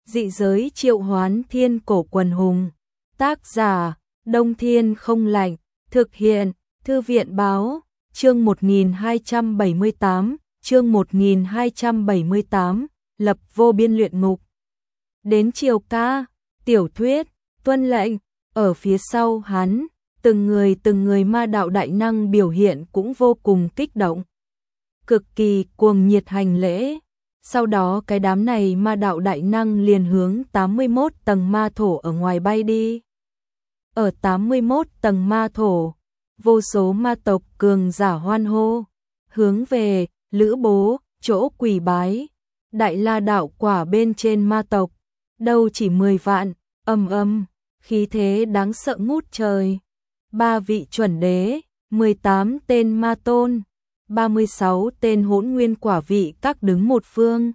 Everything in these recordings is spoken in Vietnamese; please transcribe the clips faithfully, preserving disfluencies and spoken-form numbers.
Dị giới triệu hoán thiên cổ quần hùng. Tác giả, Đông Thiên Không Lạnh. Thực hiện, Thư viện Báo. Chương một nghìn hai trăm bảy mươi tám, chương một nghìn hai trăm bảy mươi tám, lập vô biên luyện ngục. Đến chiều ca, tiểu thuyết, tuân lệnh, ở phía sau hắn, từng người từng người ma đạo đại năng biểu hiện cũng vô cùng kích động. Cực kỳ cuồng nhiệt hành lễ. Sau đó cái đám này ma đạo đại năng liền hướng tám mươi mốt tầng ma thổ ở ngoài bay đi. Ở tám mươi mốt tầng ma thổ, vô số ma tộc cường giả hoan hô, hướng về Lữ Bố, chỗ quỳ bái. Đại La đạo quả bên trên ma tộc, đâu chỉ mười vạn, âm âm, khí thế đáng sợ ngút trời. Ba vị chuẩn đế, mười tám tên ma tôn, ba mươi sáu tên hỗn nguyên quả vị các đứng một phương.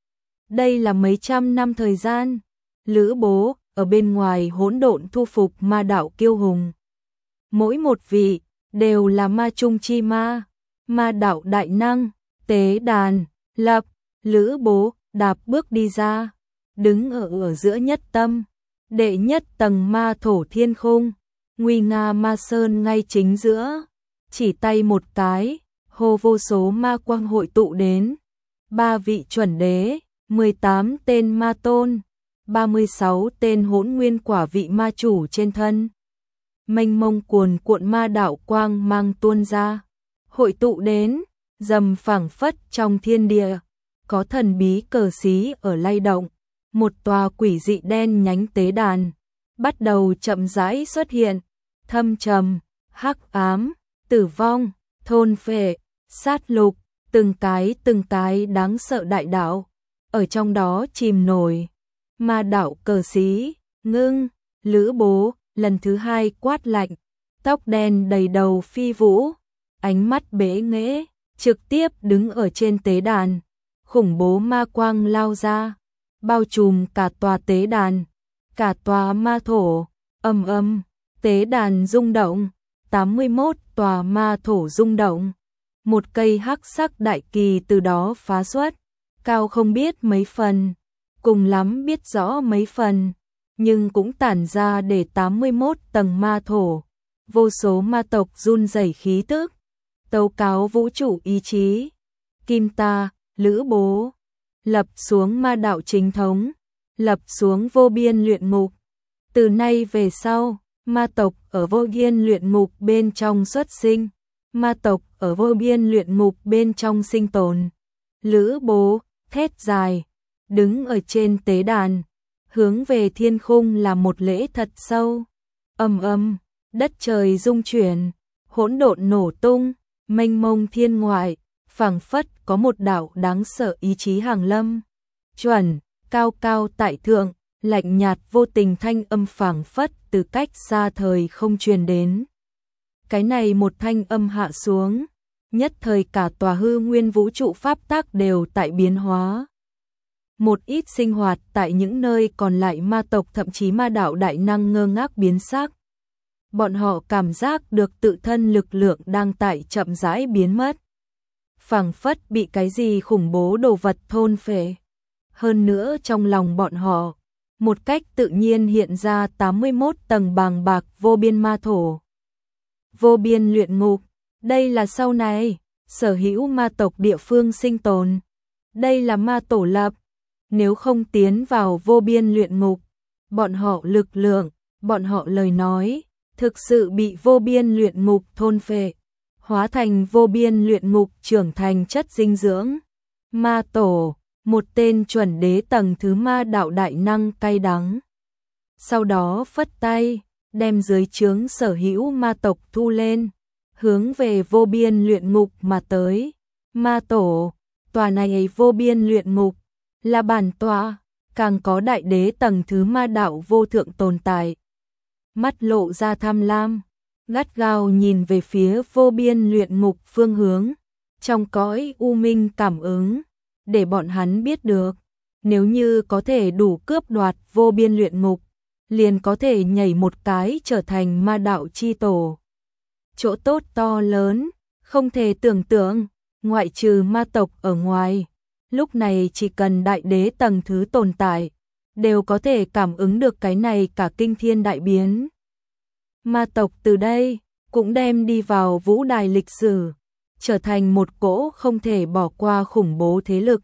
Đây là mấy trăm năm thời gian, Lữ Bố ở bên ngoài hỗn độn thu phục ma đạo kiêu hùng. Mỗi một vị đều là ma trung chi ma, ma đạo đại năng, tế đàn, lập. Lữ Bố đạp bước đi ra, đứng ở ở giữa nhất tâm, đệ nhất tầng ma thổ thiên khung, nguy nga ma sơn ngay chính giữa, chỉ tay một cái, hô vô số ma quang hội tụ đến. Ba vị chuẩn đế, mười tám tên ma tôn, ba mươi sáu tên hỗn nguyên quả vị ma chủ trên thân. Mênh mông cuồn cuộn ma đạo quang mang tuôn ra, hội tụ đến, dầm phảng phất trong thiên địa. Có thần bí cờ xí ở lay động, một tòa quỷ dị đen nhánh tế đàn bắt đầu chậm rãi xuất hiện, thâm trầm, hắc ám, tử vong, thôn phệ, sát lục, từng cái từng cái đáng sợ đại đạo ở trong đó chìm nổi. Ma đạo cờ xí ngưng, Lữ Bố lần thứ hai quát lạnh, tóc đen đầy đầu phi vũ, ánh mắt bế nghễ, trực tiếp đứng ở trên tế đàn. Khủng bố ma quang lao ra, bao trùm cả tòa tế đàn, cả tòa ma thổ, ầm ầm, tế đàn rung động, tám mươi mốt tòa ma thổ rung động. Một cây hắc sắc đại kỳ từ đó phá xuất, cao không biết mấy phần, cùng lắm biết rõ mấy phần, nhưng cũng tản ra để tám mươi mốt tầng ma thổ, vô số ma tộc run rẩy khí tức, tấu cáo vũ trụ ý chí. Kim ta, Lữ Bố, lập xuống ma đạo chính thống, lập xuống vô biên luyện ngục. Từ nay về sau, ma tộc ở vô biên luyện ngục bên trong xuất sinh, ma tộc ở vô biên luyện ngục bên trong sinh tồn. Lữ Bố thét dài, đứng ở trên tế đàn, hướng về thiên khung là một lễ thật sâu. Ầm ầm, đất trời rung chuyển, hỗn độn nổ tung, mênh mông thiên ngoại, phảng phất có một đạo đáng sợ ý chí hàng lâm. Chuẩn, cao cao tại thượng, lạnh nhạt vô tình thanh âm phảng phất từ cách xa thời không truyền đến. Cái này một thanh âm hạ xuống, nhất thời cả tòa hư nguyên vũ trụ pháp tắc đều tại biến hóa. Một ít sinh hoạt tại những nơi còn lại ma tộc thậm chí ma đạo đại năng ngơ ngác biến sắc. Bọn họ cảm giác được tự thân lực lượng đang tại chậm rãi biến mất, phảng phất bị cái gì khủng bố đồ vật thôn phệ. Hơn nữa trong lòng bọn họ, một cách tự nhiên hiện ra tám mươi mốt tầng bàng bạc vô biên ma thổ. Vô biên luyện ngục, đây là sau này sở hữu ma tộc địa phương sinh tồn. Đây là ma tổ lập, nếu không tiến vào vô biên luyện ngục, bọn họ lực lượng, bọn họ lời nói, thực sự bị vô biên luyện ngục thôn phệ, hóa thành vô biên luyện ngục trưởng thành chất dinh dưỡng. Ma tổ, một tên chuẩn đế tầng thứ ma đạo đại năng cay đắng. Sau đó phất tay, đem dưới trướng sở hữu ma tộc thu lên, hướng về vô biên luyện ngục mà tới. Ma tổ, tòa này vô biên luyện ngục, là bản tọa, càng có đại đế tầng thứ ma đạo vô thượng tồn tại. Mắt lộ ra tham lam, gắt gao nhìn về phía vô biên luyện ngục phương hướng, trong cõi u minh cảm ứng, để bọn hắn biết được, nếu như có thể đủ cướp đoạt vô biên luyện ngục, liền có thể nhảy một cái trở thành ma đạo chi tổ. Chỗ tốt to lớn, không thể tưởng tượng, ngoại trừ ma tộc ở ngoài, lúc này chỉ cần đại đế tầng thứ tồn tại, đều có thể cảm ứng được cái này cả kinh thiên đại biến. Ma tộc từ đây cũng đem đi vào vũ đài lịch sử, trở thành một cỗ không thể bỏ qua khủng bố thế lực.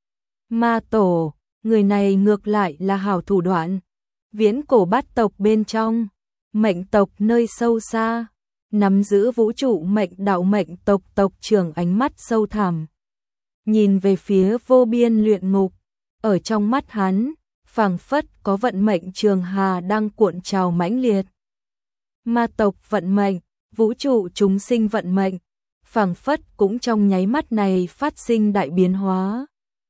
Ma tổ, người này ngược lại là hảo thủ đoạn. Viễn cổ bát tộc bên trong, mệnh tộc nơi sâu xa, nắm giữ vũ trụ mệnh đạo mệnh tộc tộc trưởng ánh mắt sâu thẳm. Nhìn về phía vô biên luyện ngục, ở trong mắt hắn, phảng phất có vận mệnh trường hà đang cuộn trào mãnh liệt. Ma tộc vận mệnh, vũ trụ chúng sinh vận mệnh, phảng phất cũng trong nháy mắt này phát sinh đại biến hóa.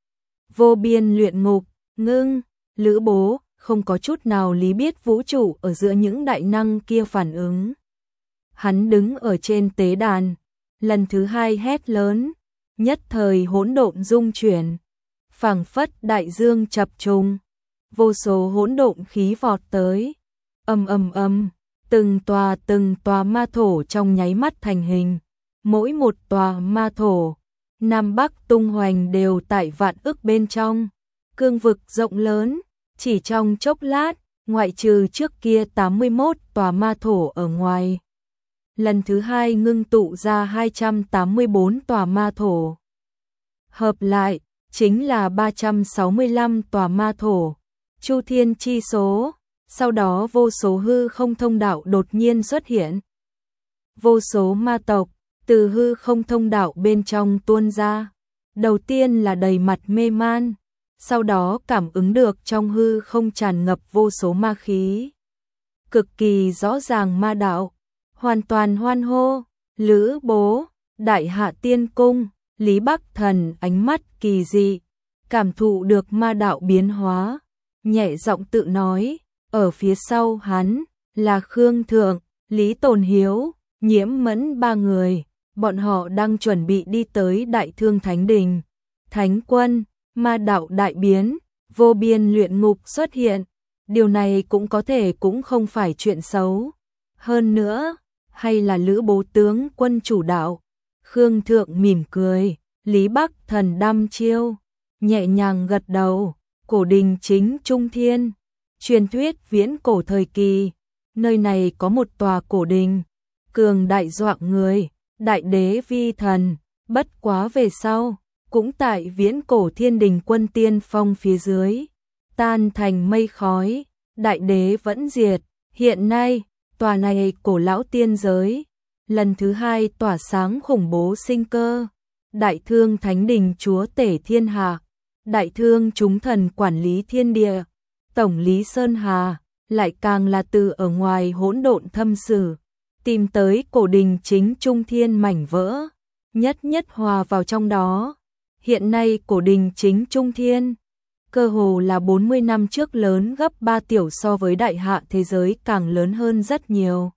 Vô biên luyện ngục, ngưng, Lữ Bố, không có chút nào lý biết vũ trụ ở giữa những đại năng kia phản ứng. Hắn đứng ở trên tế đàn, lần thứ hai hét lớn, nhất thời hỗn độn rung chuyển, phảng phất đại dương chập trùng, vô số hỗn độn khí vọt tới, ầm ầm ầm, từng tòa từng tòa ma thổ trong nháy mắt thành hình, mỗi một tòa ma thổ, Nam Bắc tung hoành đều tại vạn ức bên trong, cương vực rộng lớn, chỉ trong chốc lát, ngoại trừ trước kia tám mươi mốt tòa ma thổ ở ngoài. Lần thứ hai ngưng tụ ra hai trăm tám mươi bốn tòa ma thổ. Hợp lại, chính là ba trăm sáu mươi lăm tòa ma thổ. Chu thiên chi số, sau đó vô số hư không thông đạo đột nhiên xuất hiện. Vô số ma tộc, từ hư không thông đạo bên trong tuôn ra. Đầu tiên là đầy mặt mê man, sau đó cảm ứng được trong hư không tràn ngập vô số ma khí. Cực kỳ rõ ràng ma đạo, hoàn toàn hoan hô, Lữ Bố, Đại Hạ Tiên Cung, Lý Bắc Thần ánh mắt kỳ dị, cảm thụ được ma đạo biến hóa, nhẹ giọng tự nói, ở phía sau hắn là Khương Thượng, Lý Tồn Hiếu, Nhiễm Mẫn ba người, bọn họ đang chuẩn bị đi tới Đại Thương Thánh Đình. Thánh quân, ma đạo đại biến, vô biên luyện ngục xuất hiện, điều này cũng có thể cũng không phải chuyện xấu. Hơn nữa, hay là Lữ Bố tướng quân chủ đạo. Khương Thượng mỉm cười, Lý Bắc Thần đăm chiêu, nhẹ nhàng gật đầu, cổ đình chính trung thiên, truyền thuyết viễn cổ thời kỳ, nơi này có một tòa cổ đình, cường đại doạng người, đại đế vi thần, bất quá về sau, cũng tại viễn cổ thiên đình quân tiên phong phía dưới, tan thành mây khói, đại đế vẫn diệt, hiện nay, tòa này cổ lão tiên giới, lần thứ hai tỏa sáng khủng bố sinh cơ, Đại Thương Thánh Đình chúa tể thiên hạ, Đại Thương chúng thần quản lý thiên địa, Tổng lý Sơn Hà, lại càng là từ ở ngoài hỗn độn thâm sử, tìm tới cổ đình chính trung thiên mảnh vỡ, nhất nhất hòa vào trong đó. Hiện nay cổ đình chính trung thiên, cơ hồ là bốn mươi năm trước lớn gấp ba tiểu so với đại hạ thế giới càng lớn hơn rất nhiều.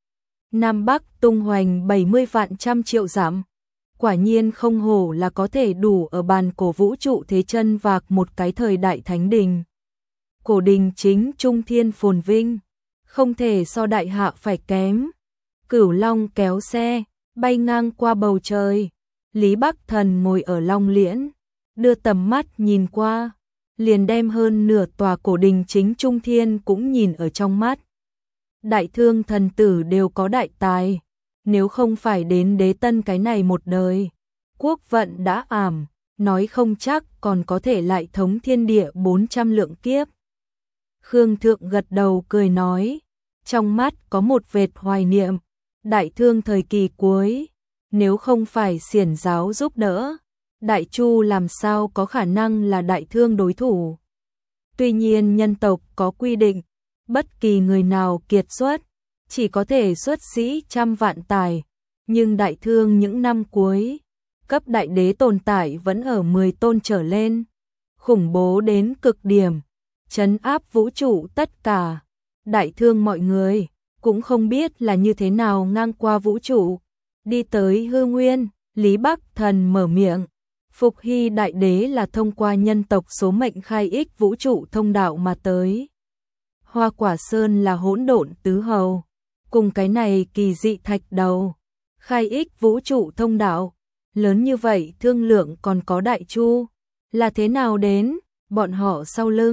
Nam Bắc tung hoành bảy mươi vạn trăm triệu dặm, quả nhiên không hổ là có thể đủ ở bàn cổ vũ trụ thế chân vạc một cái thời đại thánh đình. Cổ đình chính trung thiên phồn vinh, không thể so đại hạ phải kém. Cửu Long kéo xe, bay ngang qua bầu trời. Lý Bắc Thần ngồi ở Long Liễn, đưa tầm mắt nhìn qua, liền đem hơn nửa tòa cổ đình chính trung thiên cũng nhìn ở trong mắt. Đại Thương thần tử đều có đại tài, nếu không phải đến đế tân cái này một đời, quốc vận đã ảm, nói không chắc còn có thể lại thống thiên địa bốn trăm lượng kiếp. Khương Thượng gật đầu cười nói, trong mắt có một vệt hoài niệm, Đại Thương thời kỳ cuối, nếu không phải xiển giáo giúp đỡ, Đại Chu làm sao có khả năng là Đại Thương đối thủ. Tuy nhiên nhân tộc có quy định, bất kỳ người nào kiệt xuất, chỉ có thể xuất sĩ trăm vạn tài, nhưng Đại Thương những năm cuối, cấp đại đế tồn tại vẫn ở mười tôn trở lên, khủng bố đến cực điểm, trấn áp vũ trụ tất cả. Đại Thương mọi người cũng không biết là như thế nào ngang qua vũ trụ, đi tới hư nguyên. Lý Bắc Thần mở miệng, Phục Hy đại đế là thông qua nhân tộc số mệnh khai ích vũ trụ thông đạo mà tới. Hoa Quả Sơn là hỗn độn tứ hầu, cùng cái này kỳ dị thạch đầu, khai ích vũ trụ thông đạo, lớn như vậy thương lượng còn có Đại Chu, là thế nào đến, bọn họ sau lưng,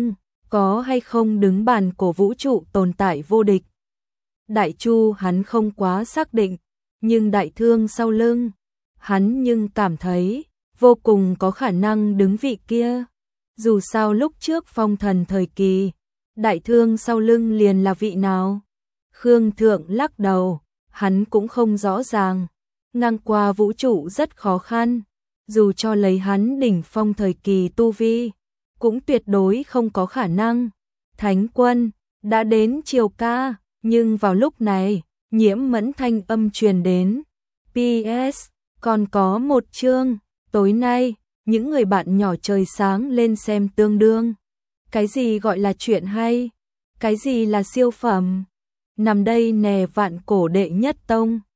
có hay không đứng bàn cổ vũ trụ tồn tại vô địch. Đại Chu hắn không quá xác định, nhưng đại thương sau lưng, hắn nhưng cảm thấy vô cùng có khả năng đứng vị kia. Dù sao lúc trước phong thần thời kỳ, đại thương sau lưng liền là vị nào? Khương Thượng lắc đầu, hắn cũng không rõ ràng. Ngang qua vũ trụ rất khó khăn, dù cho lấy hắn đỉnh phong thời kỳ tu vi, cũng tuyệt đối không có khả năng. Thánh quân, đã đến chiều ca, nhưng vào lúc này, Nhiễm Mẫn thanh âm truyền đến. pê ét, còn có một chương, tối nay, những người bạn nhỏ trời sáng lên xem tương đương. Cái gì gọi là chuyện hay? Cái gì là siêu phẩm? Nằm đây nè vạn cổ đệ nhất tông.